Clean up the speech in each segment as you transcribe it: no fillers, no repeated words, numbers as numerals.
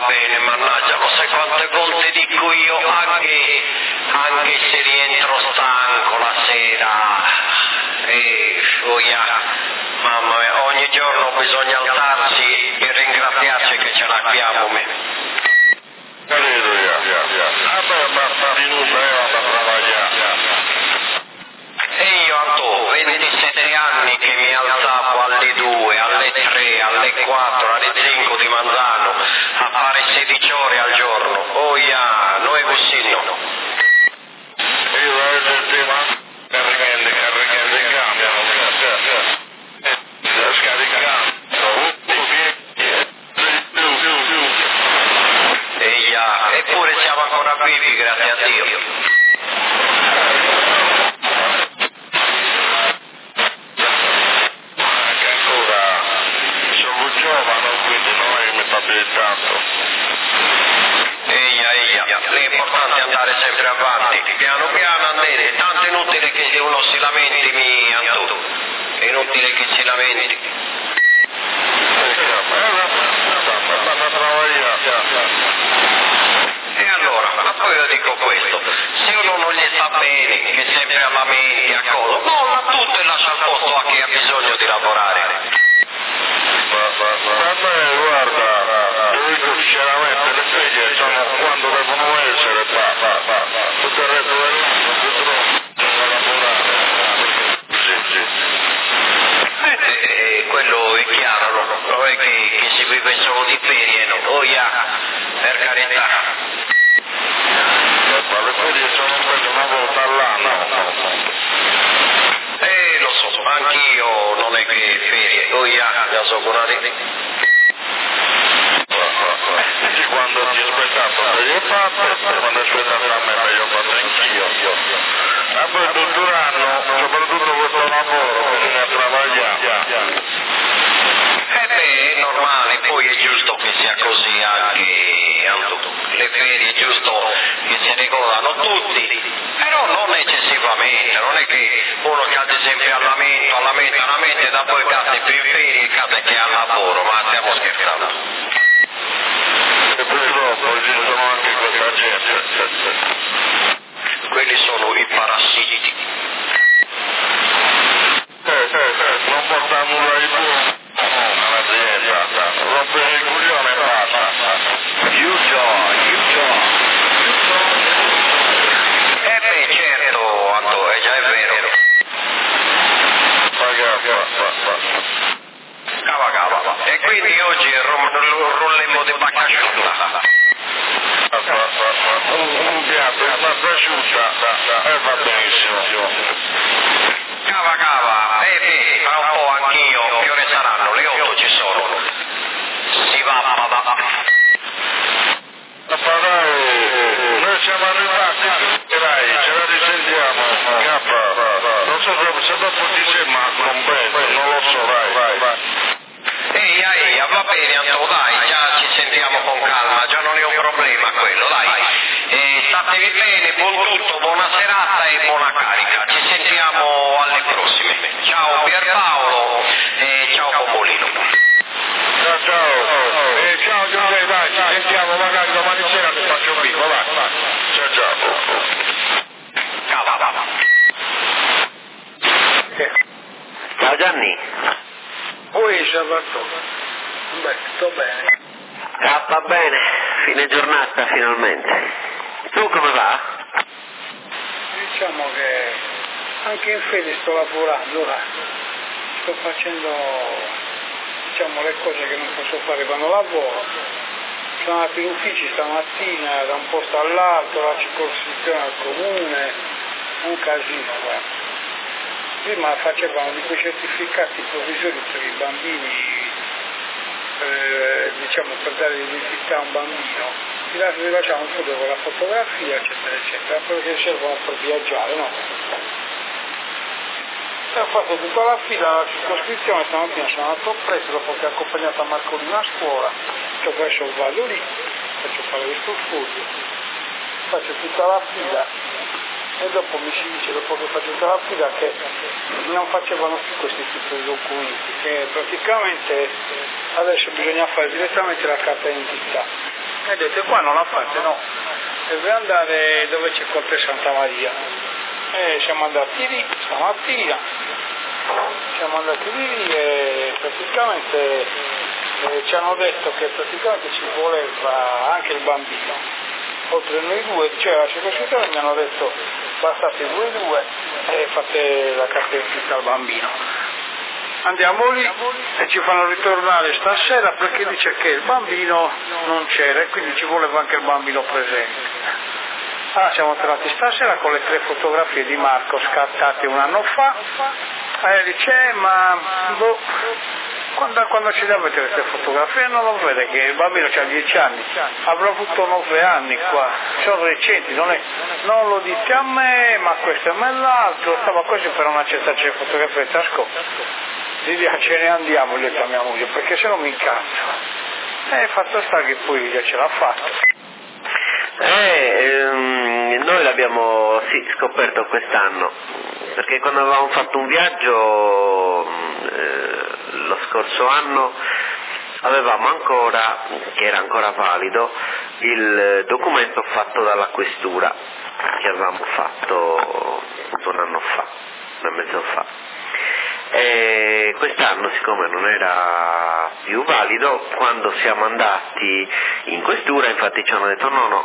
bene, mannaggia, lo sai quante volte dico io, anche se rientro stanco la sera, mamma mia, ogni giorno bisogna alzarsi e ringraziarci che ce l'abbiamo. E io Anto, 27 anni che mi alzavo alle 2, alle 3, alle 4, alle 5 di Manzano a fare 16 ore al giorno. Non è così, no? Eppure siamo ancora vivi, grazie a Dio. L'importante è andare sempre avanti, piano piano andare, tanto è inutile che uno si lamenti, Anto, è inutile che si lamenti. E allora, ma poi io dico questo, se uno non gli sta bene, che sempre a lamenti, a cosa, molla tutto e lascia il posto a chi ha bisogno di lavorare. Guarda, io dico sinceramente, le figlie sono quando devono essere, tutto il resto dell'anno devono lavorare. Quello è chiaro, non è che si vive solo di ferie, no? Per carità. Ma le ferie sono quelle una volta all'anno. Lo so, anch'io non è che ferie, già so con quando ti aspettato ferie fatte, quando aspettato a me meglio fatto anch'io. Ma poi tutto l'anno, soprattutto questo lavoro, bisogna travagliare. È normale, poi è giusto che sia così anche, Anto. Le ferie è giusto che se ne godano tutti, però non eccessivamente, non è che uno cade sempre al lamento e da poi cade più in ferie e cade che al lavoro, ma stiamo scherzando. E purtroppo esistono anche questa gente. Quelli sono i parassiti. Non porta nulla di buono all'azienda, rompere il coglione e basta. Certo, Anto, già è vero. Cava. E quindi oggi rollemmo di bacca asciutta. Un piatto di pasta asciutta va benissimo. Cava, tra un po' anch'io, che ore saranno? Le 8 ci sono. Si va a Padà. Noi siamo arrivati, ce la risentiamo, non so se dopo ti sei ma non penso, non lo so, vai. Va bene Anto, dai, già ci sentiamo con calma, già non è un problema quello, dai. Statevi bene, buon tutto, buona serata e buona carica, ci sentiamo alle prossime. Ciao Pierpaolo e ciao Bombolino. Ciao. Ciao Giuseppe, dai, ci sentiamo magari domani sera ti faccio un bico, vai. Ciao. Ciao Gianni. Salvatore. Beh, sto bene. Va bene, fine giornata finalmente. Tu come va? Diciamo che anche in fede sto lavorando, sto facendo le cose che non posso fare quando lavoro. Sono andato in uffici stamattina da un posto all'altro, la circoscrizione al comune, un casino, guarda. Prima facevano di quei certificati provvisori per i bambini, per dare l'identità a un bambino, ti facciamo un foto con la fotografia, eccetera, perché servono per viaggiare, no? E ho fatto tutta la fila alla circoscrizione, stamattina sono andato presto, dopo che ho accompagnato a Marcolino a scuola, cioè adesso vado lì, faccio fare questo studio, faccio tutta la fila. E dopo mi si dice, dopo che faccio tutta la fila, che non facevano più questi tipi di documenti, che praticamente adesso bisogna fare direttamente la carta d'identità. E ho detto, qua non la fate, no, deve andare dove c'è Corte Santa Maria. E siamo andati lì stamattina, e praticamente ci hanno detto che praticamente ci voleva anche il bambino, oltre noi due, cioè la circoscrizione mi hanno detto bastate voi due e fate la carta d'identità al bambino. Andiamo lì e ci fanno ritornare stasera perché dice che il bambino non c'era e quindi ci voleva anche il bambino presente. Allora siamo tornati stasera con le 3 fotografie di Marco scattate un anno fa e dice ma quando ci davate le 3 fotografie non lo vede che il bambino ha 10 anni, avrà avuto 9 anni qua, sono recenti, non lo dite a me, ma questo è me l'altro, stava così per non accettarci le fotografie di tasco. Lidia ce ne andiamo, gli ho detto a mia moglie, perché se no mi incazzo. E fatto sta che poi Lidia ce l'ha fatta. Noi l'abbiamo scoperto quest'anno, perché quando avevamo fatto un viaggio lo scorso anno avevamo ancora, che era ancora valido, il documento fatto dalla questura, che avevamo fatto un anno fa, un anno e mezzo fa. E quest'anno, siccome non era più valido, quando siamo andati in questura infatti ci hanno detto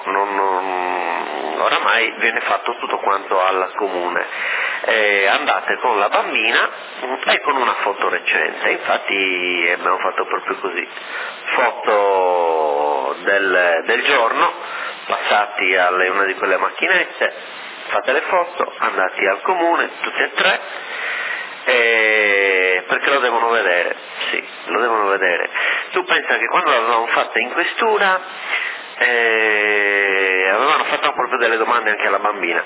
oramai viene fatto tutto quanto al comune, andate con la bambina e con una foto recente. Infatti abbiamo fatto proprio così, foto del giorno, passati alle una di quelle macchinette, fate le foto, andati al comune tutti e 3, perché lo devono vedere, sì, lo devono vedere. Tu pensa che quando l'avevamo fatta in questura avevano fatto proprio delle domande anche alla bambina,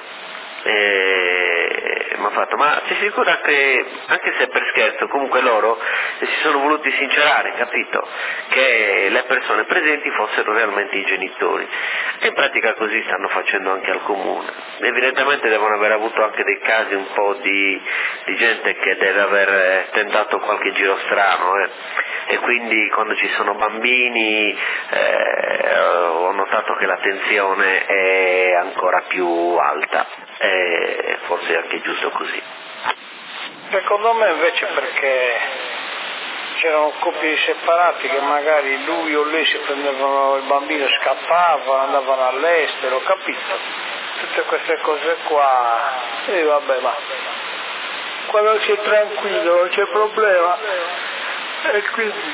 mi ha fatto, ma sei sicura che, anche se per scherzo, comunque loro si sono voluti sincerare, capito, che le persone presenti fossero realmente i genitori, e in pratica così stanno facendo anche al comune. Evidentemente devono aver avuto anche dei casi un po' di gente che deve aver tentato qualche giro strano, e quindi quando ci sono bambini ho notato che l'attenzione è ancora più alta, e forse è anche giusto così. Secondo me invece perché c'erano coppie separati che magari lui o lei si prendevano il bambino e scappavano, andavano all'estero, capito? Tutte queste cose qua, e vabbè, ma quando sei tranquillo non c'è problema, e quindi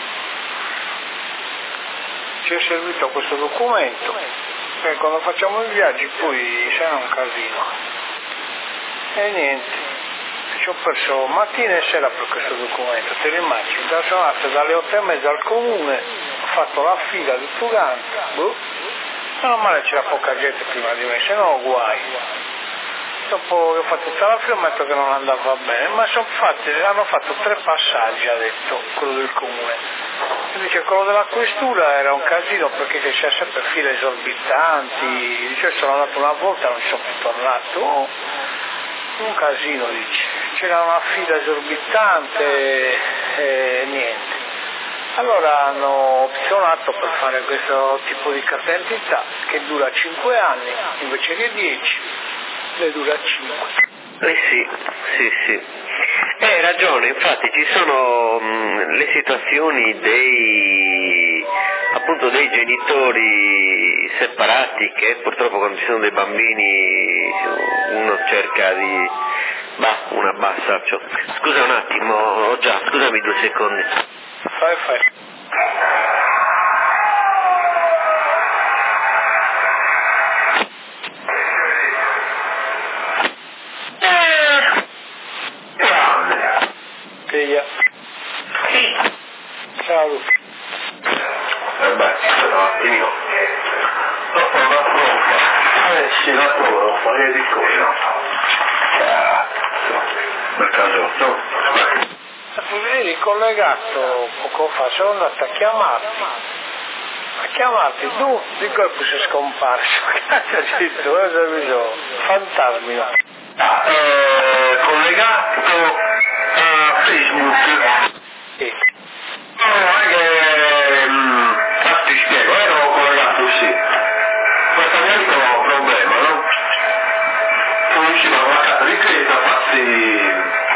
ci è servito questo documento, e quando facciamo i viaggi poi sarà un casino. E niente, ci ho perso mattina e sera per questo documento, te lo immagini, sono andato dalle 8:30 al comune, ho fatto la fila di Tuganta, meno male c'era poca gente prima di me, se no guai. Dopo che ho fatto tutta la fila ho detto che non andava bene, ma hanno fatto 3 passaggi, ha detto quello del comune. E dice quello della questura era un casino perché c'era sempre file esorbitanti, dice sono andato una volta e non ci sono più tornato, un casino, dice, c'era una fila esorbitante e niente. Allora hanno opzionato per fare questo tipo di carta d'identità che dura 5 anni invece che 10, ne dura 5. Sì. Hai ragione, infatti ci sono le situazioni dei genitori separati che purtroppo quando ci sono dei bambini uno cerca di un abbassaggio. Scusa un attimo, scusami 2 secondi. Fai. Ciao Luca. Dopo una prova, sì, lavoro, fare di cosa. Per caso, no? Eri collegato poco fa, sono andato a chiamarti, tu di colpo sei scomparso, cazzo zitto, fantasmi. Collegato a Facebook. Sì. Ti spiego, ero collegato infatti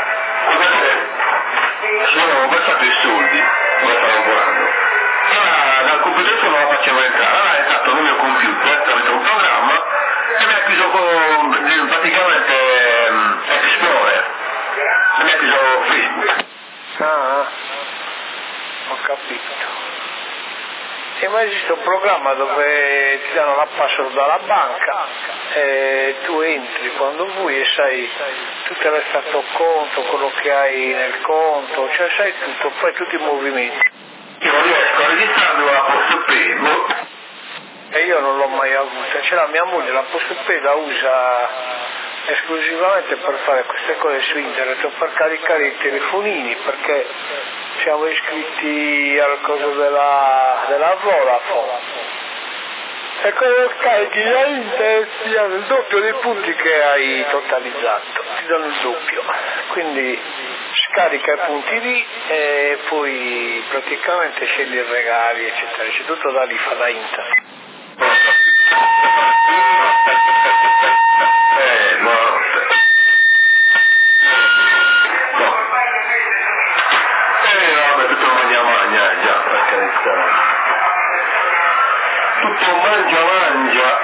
sono passati i soldi dove stavo lavorando. Allora dal computer non la facevo entrare, allora è stato nel mio computer tramite un programma e mi ha chiuso praticamente Explorer, mi ha chiuso Facebook. Ah, ho capito. E ma esiste un programma dove ti danno la password dalla banca e tu entri quando vuoi e sai tutto il stato conto, quello che hai nel conto, cioè sai tutto, fai tutti i movimenti. Io non riesco a registrarmi la PostPay, E io non l'ho mai avuta, c'è la mia moglie, la PostPay la usa esclusivamente per fare queste cose su internet o per caricare i telefonini, perché siamo iscritti al coso della Vodafone e quello carichi da internet ti danno il doppio dei punti che hai totalizzato, ti danno il doppio, quindi scarica i punti lì e poi praticamente scegli i regali eccetera, c'è tutto da lì, fa da internet. tutto mangia,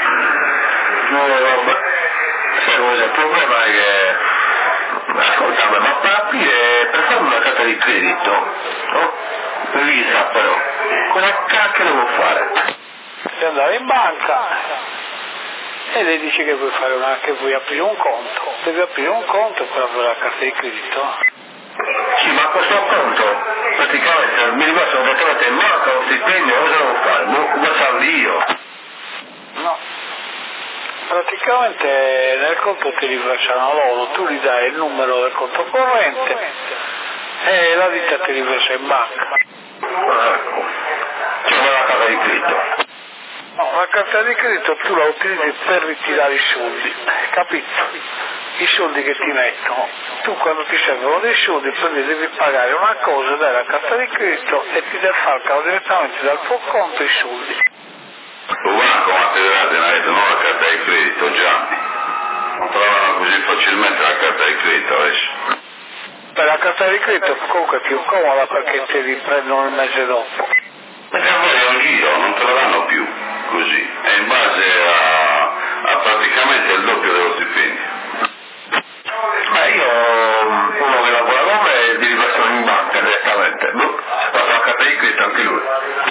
sai cosa, il problema è che, ascoltami, ma per fare una carta di credito, no? Visa però, cosa cacchio devo fare? Devi andare in banca e lei dice che che vuoi aprire un conto, devi aprire un conto per avere la carta di credito. Sì, ma questo conto praticamente mi riversano direttamente in banca un stipendio, cosa devo fare? Lo salvo io? No, praticamente nel conto ti riversano loro, tu gli dai il numero del conto corrente e la ditta ti riversa in banca. Ecco, c'è la carta di credito. No, la carta di credito tu la utilizzi per ritirare i soldi, capito? I soldi che ti mettono. Tu quando ti servono dei soldi prendi, devi pagare una cosa, dai la carta di credito e ti deve far cavo direttamente dal tuo conto i soldi. Lo bancomat della non la carta di credito, già. Non trovano così facilmente la carta di credito adesso. Per la carta di credito comunque è più comoda perché ti riprendono il mese dopo. Ma se vuoi anch'io, non te lo danno più così, è in base a praticamente il doppio dello stipendio. Ma io, uno che lavora con me, mi riversano in banca direttamente, fatto la carta di credito anche lui.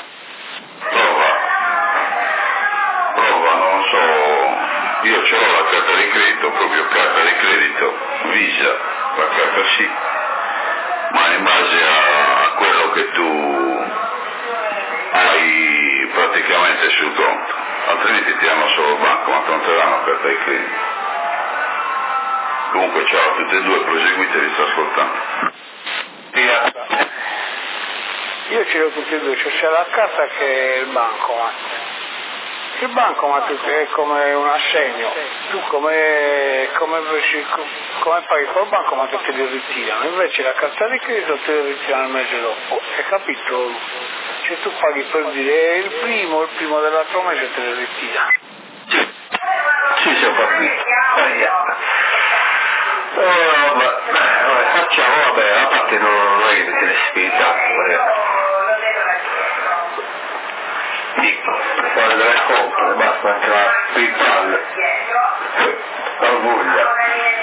Prova, non so, io ce l'ho la carta di credito, proprio carta di credito, Visa, la carta sì, ma in base a quello che tu hai praticamente sul conto, altrimenti ti danno solo il banco, ma non ti danno carta di credito. Comunque ciao a tutte e due, proseguite, vi sto ascoltando. Io ce l'ho tutti e due, cioè c'è la carta che è il bancomat. Il bancomat è come un assegno, tu come paghi col bancomat te li ritirano, invece la carta di credito te li ritirano il mese dopo, hai capito? Cioè tu paghi per dire il primo dell'altro mese te li ritira. Sì, si è capito. Vabbè, facciamo, a parte non è che mi tiene spiritato, dico, fuori dalle compre, basta anche la PayPal, la voglia.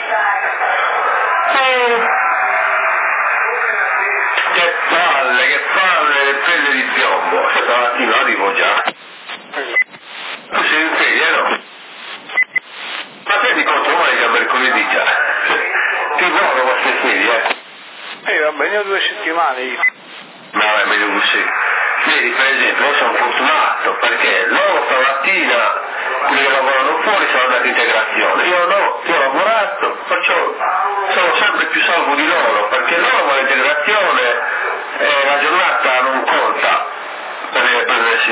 Che palle, prende di piombo, stamattina arrivo già. Tu sei in ferie, no? Ma prendi conto mai già mercoledì già? Ti vuole queste ferie, Va bene, 2 settimane io. No, è meglio così. Vedi, per esempio, io sono fortunato perché loro stamattina, quelli che lavorano fuori, sono andati in integrazione. Io no, io ho lavorato, perciò sono sempre più salvo di loro, perché loro con l'integrazione la giornata non conta per prendersi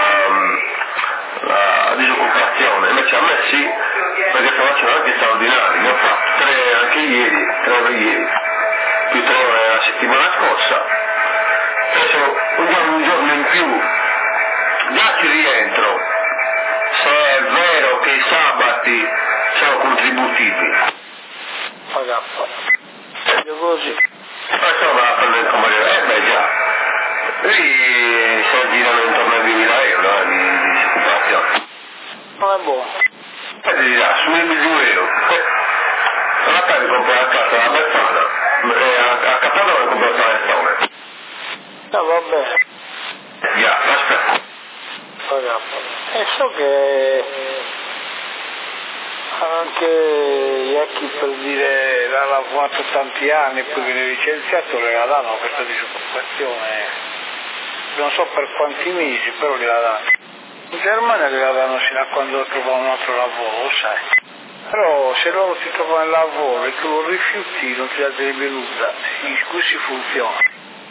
la disoccupazione, invece a me sì, perché sto facendo anche straordinari, ne ho fatto 3 anche ieri, 3 ore ieri, più 3 ore la settimana scorsa. Adesso un giorno in più, già ci rientro, se è vero che i sabati sono contributivi. Ho cappa. Io così. Ma insomma, come beh già. Lì si aggirano intorno ai 2.000 euro di circolazione. Non è buono. E ti dirà, su 1.000 euro. Non la di comprare a casa la persona. A Cappello non compra la persona. No, va bene. Già, aspetta. E so che anche Iacchi, per dire, l'ha lavorato tanti anni e poi viene licenziato, le la danno questa disoccupazione, non so per quanti mesi, però gliela danno. In Germania gliela danno fino a quando trova un altro lavoro, sai. Però se loro ti trovano il lavoro e tu lo rifiuti non ti dà delle venuta, così funziona.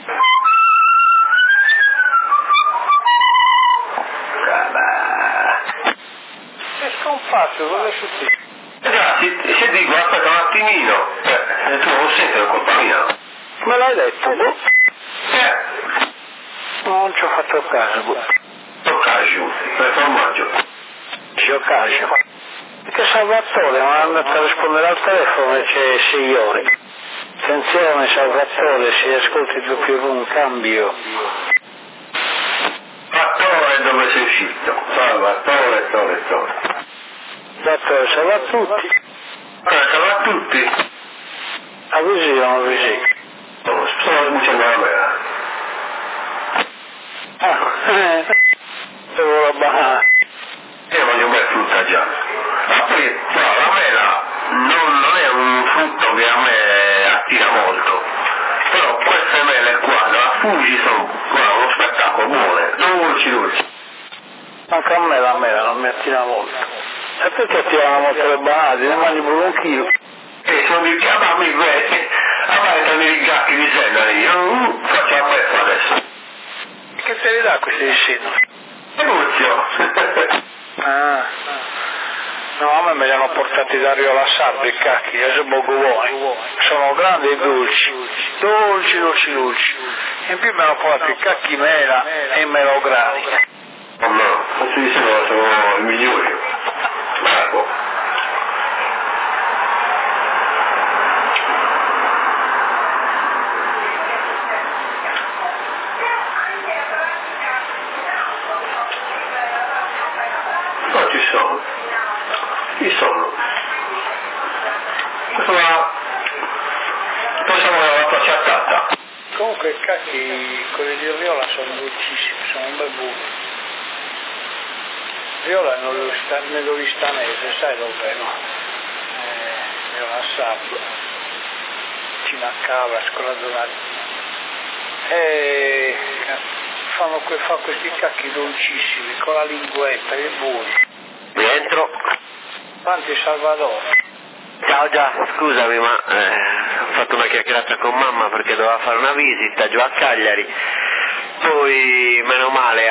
È scomparso, cosa è successo? Già, se dico aspetta un attimino, tu non senti la colpa mia. Me l'hai detto? Non ci ho fatto caso. Toccaggio, per formaggio. Giocaggio. Perché Salvatore mi è andato a rispondere al telefono e c'è 6 ore. Attenzione Salvatore, se ascolti il doppio con cambio. Salvatore dove sei uscito? Salvatore. Salvatore, salve a tutti. Salve a tutti. Avvisi o non avvisi? Sono sbucciando la mela. Devo la banana. Io voglio bere frutta già. Poi, la mela non è un frutto che a me attira molto. Però queste mele qua, la Fuji, sono uno spettacolo, buone, dolci. Anche a me la mela non mi attira molto. A te ti attirano molto le banane, ne mangi pure 1 chilo. Sono di chiamarmi bene, a me danno i gatti di senna io, faccio la festa adesso. Che te li dà questi di senna? Luzio. No, a me li hanno portati da Rio La Sarda i cacchi, adesso sono buoni. Sono grandi e dolci. Dolci. E in più mi hanno portato i cacchi mela e i melograni. Oh no, questi di senna sono i migliori. Bravo. No, ci sono. Possiamo la tua chattata. Comunque i cacchi, quelli di Riola sono dolcissimi, sono un bel buco. Riola è nell'Oristanese, sai dov'è, no? Riola Sabio, vicino a Cavas, quella zona lì. E fa questi cacchi dolcissimi, con la linguetta, che buoni. Rientro. Quanti Salvatore? Ciao già, scusami ma ho fatto una chiacchierata con mamma perché doveva fare una visita giù a Cagliari, poi meno male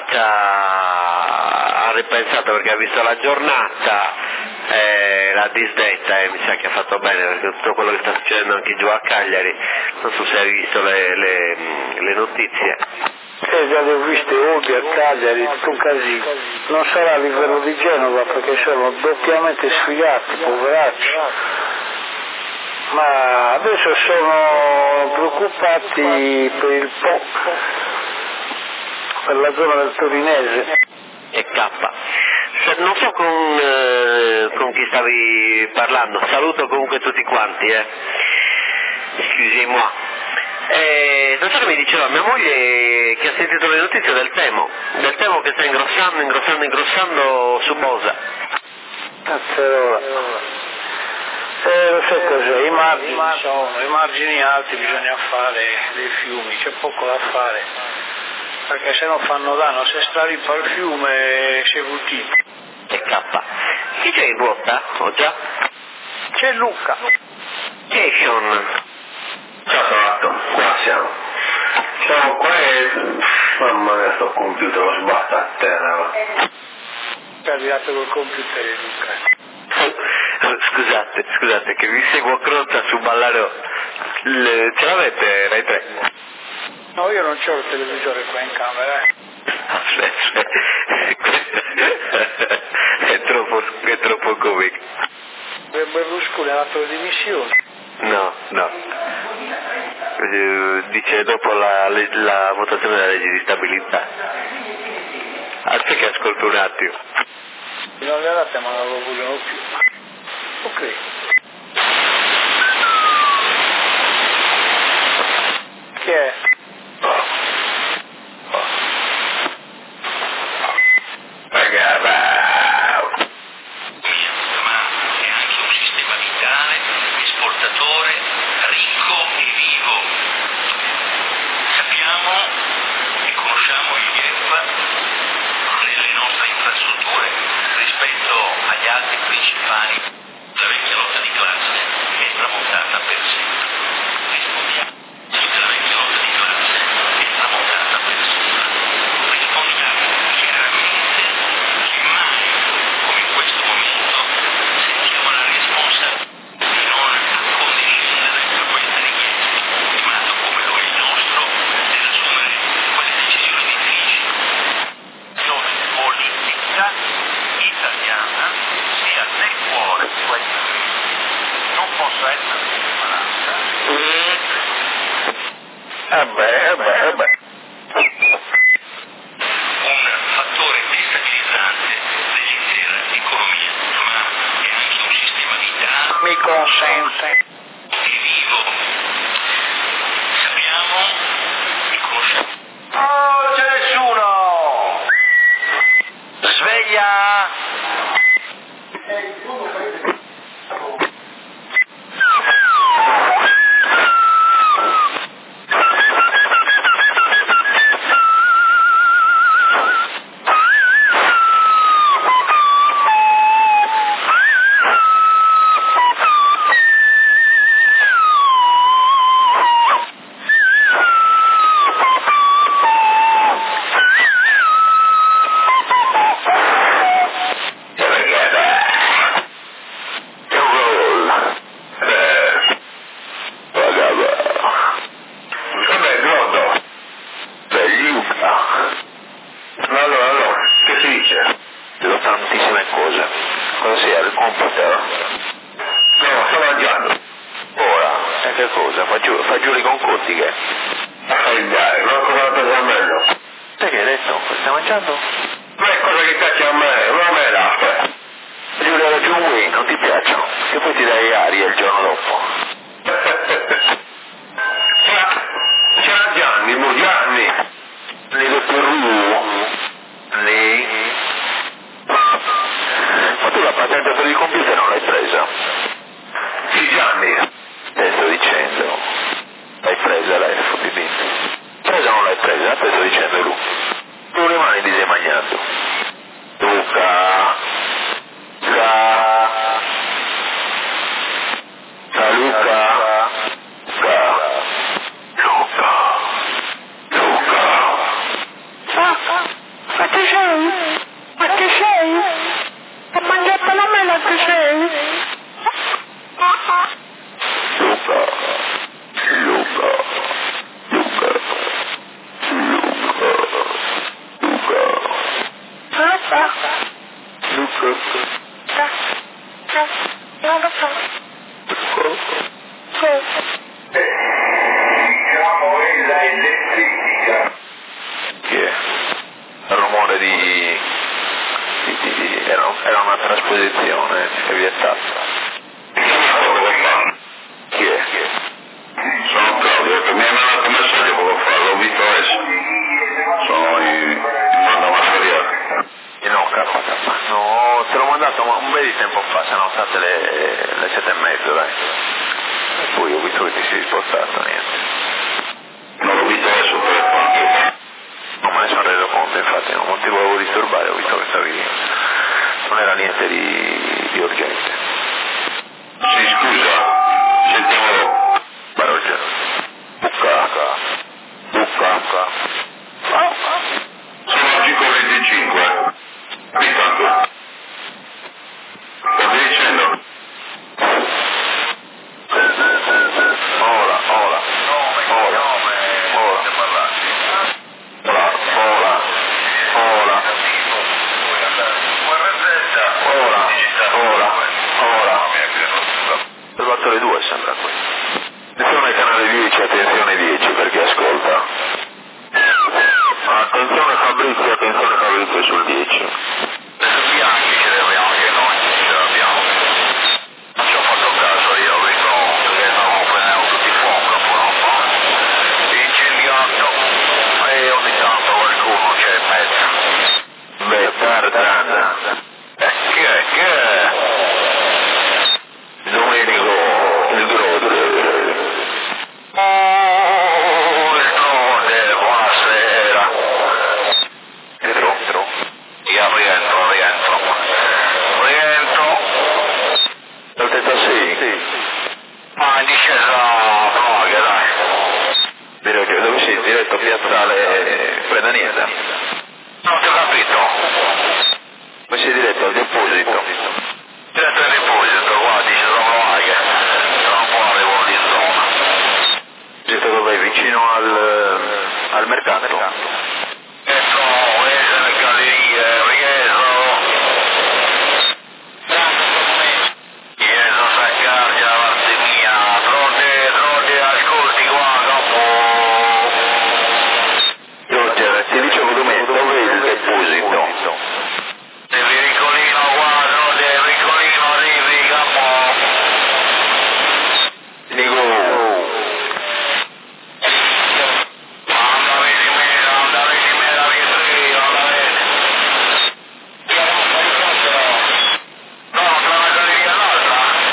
ha ripensato perché ha visto la giornata, l'ha disdetta e mi sa che ha fatto bene perché tutto quello che sta succedendo anche giù a Cagliari, non so se hai visto le notizie. Già le ho viste oggi a Cagliari, tutto un casino. Non sarà a livello di Genova perché sono doppiamente sfigati, poveracci. Ma adesso sono preoccupati per il Po, per la zona del Torinese. E K. Non so con chi stavi parlando, saluto comunque tutti quanti, Excusez-moi. Non so che mi diceva mia moglie che ha sentito le notizie del Temo che sta ingrossando su Bosa. Cazzarola. Lo so cos'è, i margini alti bisogna fare dei fiumi, c'è poco da fare, perché se no fanno danno, se strarippa il fiume si è buttito. E K. Chi c'è in ruota? O già? C'è Luca. Jason. Ciao Salvatore, qua siamo. Siamo qua e... Mamma mia, sto computer lo sbatta a terra. È arrivato col computer Luca. Scusate che vi seguo pronta su Ballaro. Ce l'avete Rai 3? No, io non c'ho il televisore qua in camera. Aspetta. È troppo comico. Berlusconi ha dato le dimissioni. No. Dice dopo la votazione della legge di stabilità. Aspetta che ascolto un attimo. Non le date ma non lo vogliono più. Ok. Che è? Era una trasposizione, è vietata. Chi è? Sono Claudio, mi ha mandato un messaggio poco fa, l'ho visto adesso. Sono in banda masteriale. No, caro, no, te l'ho mandato un bel di tempo fa, sono state le 7:30, dai. E poi ho visto che ti sei spostato, niente. Non l'ho visto adesso per telefono. Non me ne sono reso conto, infatti, non ti volevo disturbare, ho visto che stavi lì. Non era niente di urgente. Sì, scusa, sentiamo. Baroggia. Bucca. Sono 5:25. Intanto. Stai dicendo? Ora. Per 4 le 2 sembra qui. Attenzione canale 10, attenzione 10 per chi ascolta. Attenzione Fabrizio sul 10. Bianchi ce li abbiamo anche noi, ce l'abbiamo. Non ci ho fatto caso, io ho visto che stavamo prendendo tutti fuoco purtroppo. Incendiato e ogni tanto qualcuno c'è in mezzo. Beh, Tarzan. Chi è? Domenico, il Grode. Oh, il Grode, buonasera. Rientro. Io rientro. Altezza 6. Ma in discesa Praga, dai. Dove sei? Diretto piazzale Predaniesa. Non ti ho capito. Dove sei diretto al deposito? Diretto al deposito, qua dice Praga. Tra un po' arrivo lì in zona. Diretto dove? Vicino al mercato. Dentro, nelle gallerie, Rieso Saccargia, Martimia, Trode, ascolti qua, dopo. Roger, ti dicevo dov'è il deposito? Devi Ricolino qua, Trode, Ricolino, arrivi, capo. Dico, Andavi di mera, Vitrio, anda bene. No, tra una galleria e l'altra.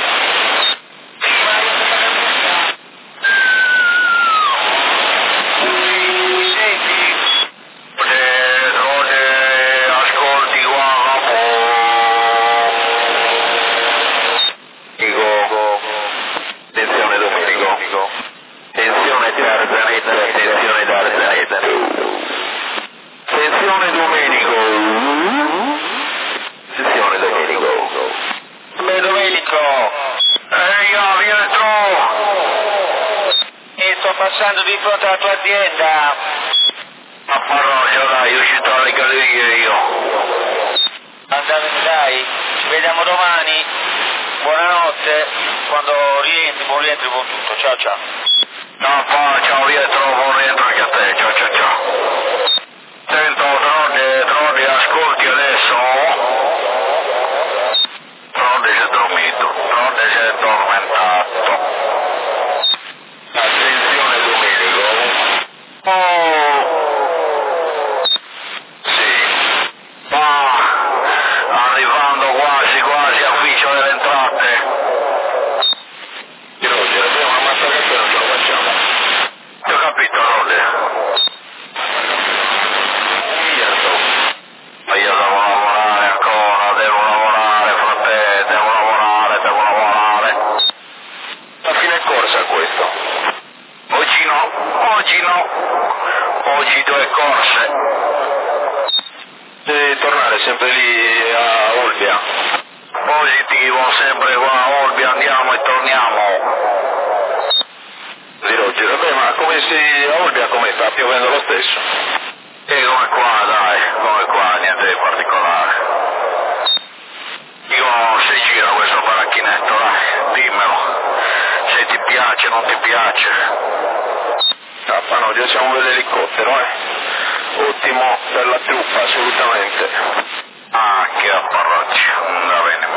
Trode, ascolti qua, capo. dico, attenzione Domenico. Attenzione Tarzanetto, attenzione Tarzanetto. Attenzione Domenico. Attenzione Domenico. Beh, Domenico, io rientro e sto passando di fronte alla tua azienda. Ma parrocchia, dai, io uscito dalle gallerie io. Andate, dai, ci vediamo domani. Buonanotte, quando rientri, buon rientro con tutto, ciao. Ciao, ciao, buon rientro anche a te, ciao. Sento, Trode, ascolti adesso. Trode si è dormito, Trode si è addormentato. Attenzione Domenico. Oh, sì, ma arrivando quasi a ufficio delle entrate. Roger, abbiamo una mazzagata e non ce la facciamo. Ti ho capito, Trode. Ma io devo lavorare ancora, frate, devo lavorare. A fine corsa questo. Oggi no. Oggi 2 corse. Devi tornare sempre lì a Olbia. Positivo, sempre qua a Olbia, andiamo e torniamo. Di Roger, vabbè, ma come sei a Olbia come sta? Piovendo lo stesso. E come qua, niente di particolare. Io se gira questo paracchinetto, dai, dimmelo. Se ti piace, non ti piace. No, già siamo dell'elicottero, Ottimo per la truppa, assolutamente. Ah, che apparocci, andava in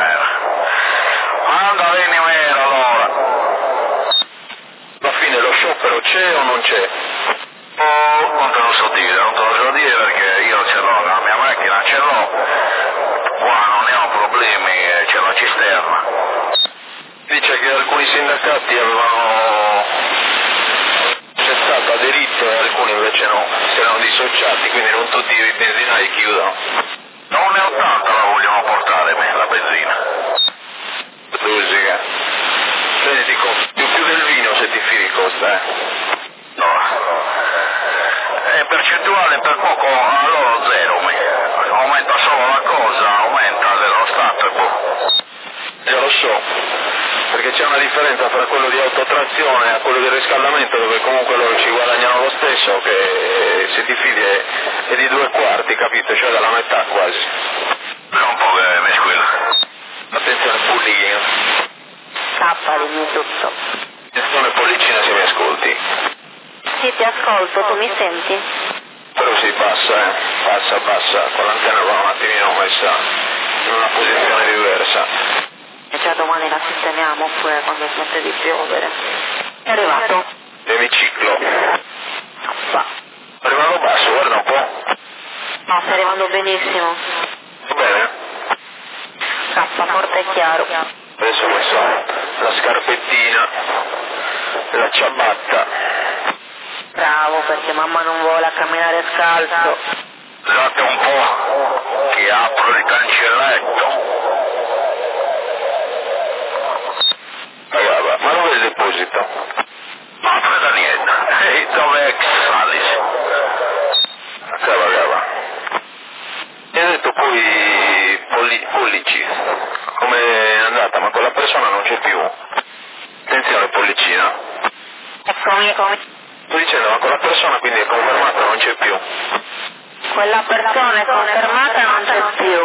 mera allora. Alla fine lo sciopero c'è o non c'è? Oh, non te lo so dire perché io ce l'ho, la mia macchina ce l'ho, qua non ne ho problemi, c'è la cisterna. Dice che alcuni sindacati avevano cessato, aderito e alcuni invece no, si erano dissociati, quindi non tutti i benzinai chiudono. Non ne ho tanta, la vogliono portare me, la benzina. Rosica. Bene, dico, più del vino se ti fili costa, No. È percentuale per poco, allora zero, aumenta solo la cosa, aumenta dello Stato e boh. Io lo so, perché c'è una differenza tra quello di autotrazione e quello di riscaldamento, dove comunque loro ci guadagnano lo stesso, che se ti fidi è di 2/4, capito? Cioè dalla metà quasi. È un po' che mi squilla. Attenzione, bullying. Tappa di tutto. Attenzione, pollicina ti ascolto, tu mi senti? Però sì, passa, con l'antenna va un attimino messa in una posizione diversa. E già domani la sistemiamo oppure quando smette di piovere. È arrivato? L'emiciclo. Va. Arrivando basso, guarda un po'. No, stai arrivando benissimo. Va bene? K, forte e chiaro. Adesso ho messo la scarpettina e la ciabatta. Bravo, perché mamma non vuole camminare scalzo. Scusate un po' che apro il cancelletto. Ragazzi, ma dove è il deposito? Non frega niente. Ehi, dove è Alice? Ragazzi. Mi ha detto poi Pollici. Come è andata? Ma quella persona non c'è più. Attenzione, Pollicina. Eccomi. Sto dicendo, ma quella persona quindi è confermata, non c'è più. Quella persona è confermata, non c'è più.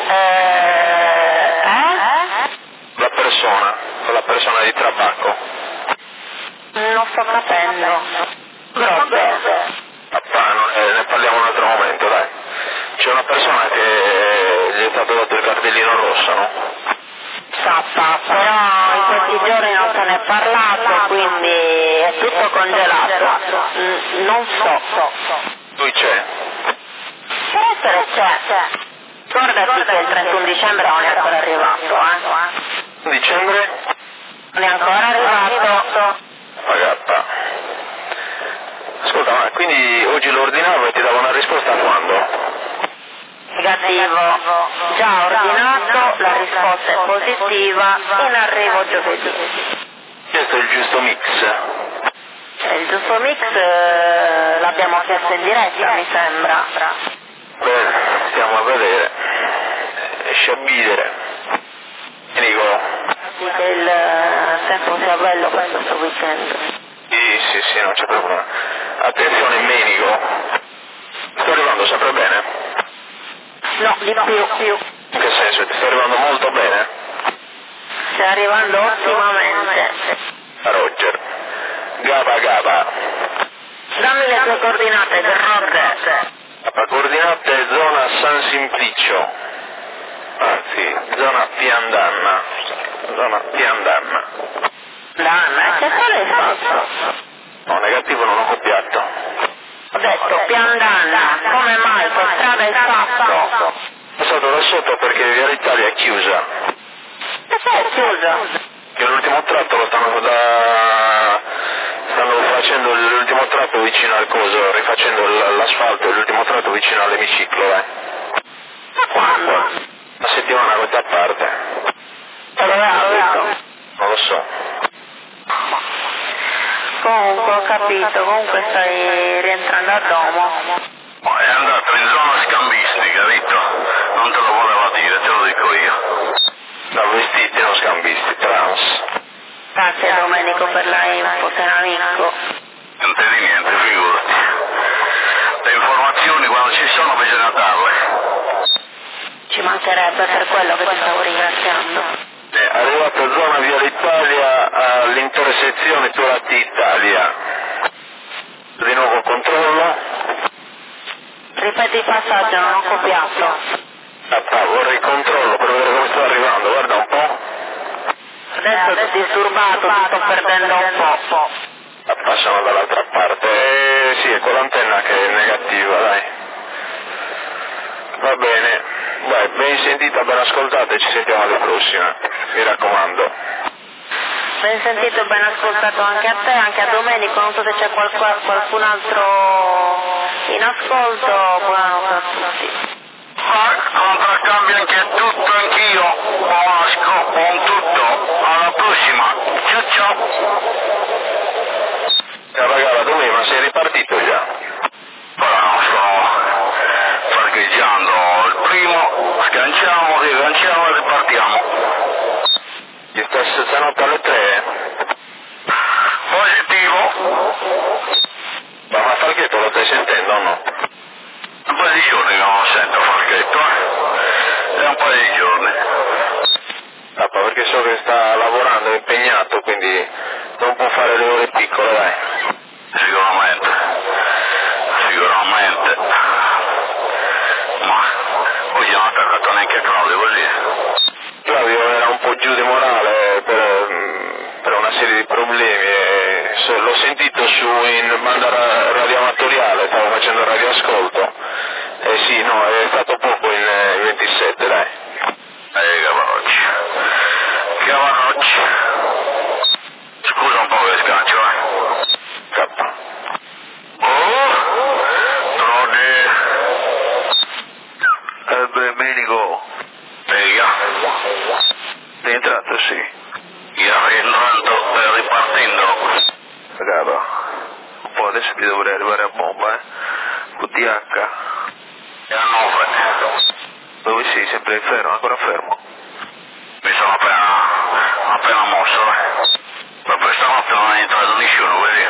La persona di Trabacco. Non sto capendo. Vabbè. Ne parliamo un altro momento, dai. C'è una persona che gli è stato dato il cartellino rosso, no? Sappa, però in questi giorni non se ne è parlato, quindi è tutto congelato. Non so. Lui c'è. Può essere c'è. Ricordati che il 31 dicembre non è ancora arrivato, Dicembre? Non è ancora arrivato. Ragazza. Ascolta, ma quindi oggi lo ordinavo e ti davo una risposta quando? Negativo. Già ordinato, la risposta è positiva, in arrivo giovedì. Questo è il giusto mix. Il giusto mix l'abbiamo chiesto in diretta, mi sembra. Bene, stiamo a vedere. Esce a bidere. Nico. Che il tempo sia bello per questo weekend. Sì, non c'è problema. Attenzione, Menico. Sto arrivando sempre bene? No, di più. In che senso? Ti sto arrivando molto bene? Stai arrivando ottimamente. Roger. Gaba. Dammi le tue coordinate, Roger. La coordinate zona San Simplicio. Anzi, zona Piandanna. Danna, che fare hai fatto? No, negativo non ho copiato. Ho detto Piandanna, come mai? Che strada hai fatto? È stato da sotto perché Via l'Italia è chiusa. Perché è chiusa? Che l'ultimo tratto lo stanno facendo l'ultimo tratto vicino al coso, rifacendo l'asfalto, l'ultimo tratto vicino all'emiciclo, Ma quando? Una settimana a questa parte. Te lo detto? Non lo so. Comunque ho capito, comunque stai rientrando a domo. È andato in zona scambistica, Vitto. Non te lo voleva dire, te lo dico io. Da vestiti non scambisti, trans. Grazie Domenico per la info, sei un amico. Niente di niente, figurati. Le informazioni quando ci sono bisogna darle. Ci mancherebbe, per quello che ti stavo ringraziando. È arrivato zona Via l'Italia all'intersezione Turati Italia. Di nuovo controllo. Ripeti il passaggio, non ho copiato. Vorrei controllo per vedere come sto arrivando, guarda un po'. Adesso ti disturbato, ti sto perdendo un po'. Passano dall'altra parte. Sì, è con l'antenna che è negativa, dai. Va bene. Dai, ben sentita, ben ascoltata e ci sentiamo alla prossima. Mi raccomando. Ben sentito, ben ascoltato anche a te, anche a Domenico, non so se c'è qualcun altro in ascolto, buonanotte a tutti. Contraccambio anche tutto, anch'io. Buon tutto. Alla prossima. Ciao. Ragazzi, dove? Ma sei ripartito già? No, sto parcheggiando il primo, sganciamo, riganciamo e ripartiamo. Ti sta stanotte alle 3? Positivo. Ma Falchetto lo stai sentendo o no? Un po' di giorni che non lo sento Falchetto, È un po' di giorni. Perché so che sta lavorando, è impegnato, quindi non può fare le ore piccole, dai. Sicuramente. l'ho sentito in banda radioamatoriale, stavo facendo radioascolto. Sì, no, è stato poco in 27, dai. Cavanocci. Scusa un po' che scaccio, K. Domenico. Sei entrato, sì. Io entrando, ripartendo. Raga, un po' adesso ti dovrei arrivare a bomba, QTH. E a 9. Dove sei? Sempre fermo? Ancora fermo? Mi sono appena mosso, Ma per stanotte non è entrato nessuno, vedi?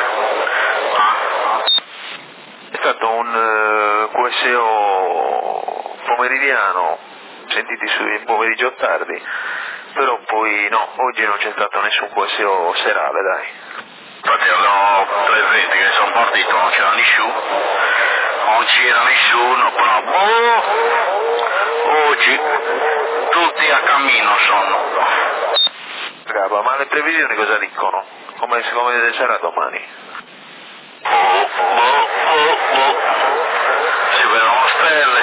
È stato un QSO pomeridiano, sentiti sui pomeriggio tardi, però poi no, oggi non c'è stato nessun QSO serale, dai. Infatti avevo 3:20 che sono partito, non c'era nessuno, però oggi tutti a cammino sono. Raga, ma le previsioni cosa dicono? Come sarà domani? Si vedono stelle,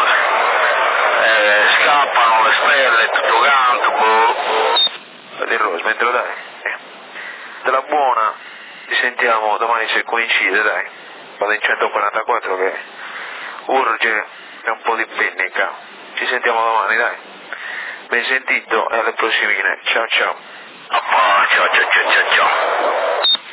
scappano le stelle, tutto quanto, Di Rose, mentre dai. Della buona, ci sentiamo domani se coincide, dai. Vado in 144 che urge un po' di pennica. Ci sentiamo domani, dai. Ben sentito e alle prossime. Ciao ciao. ciao.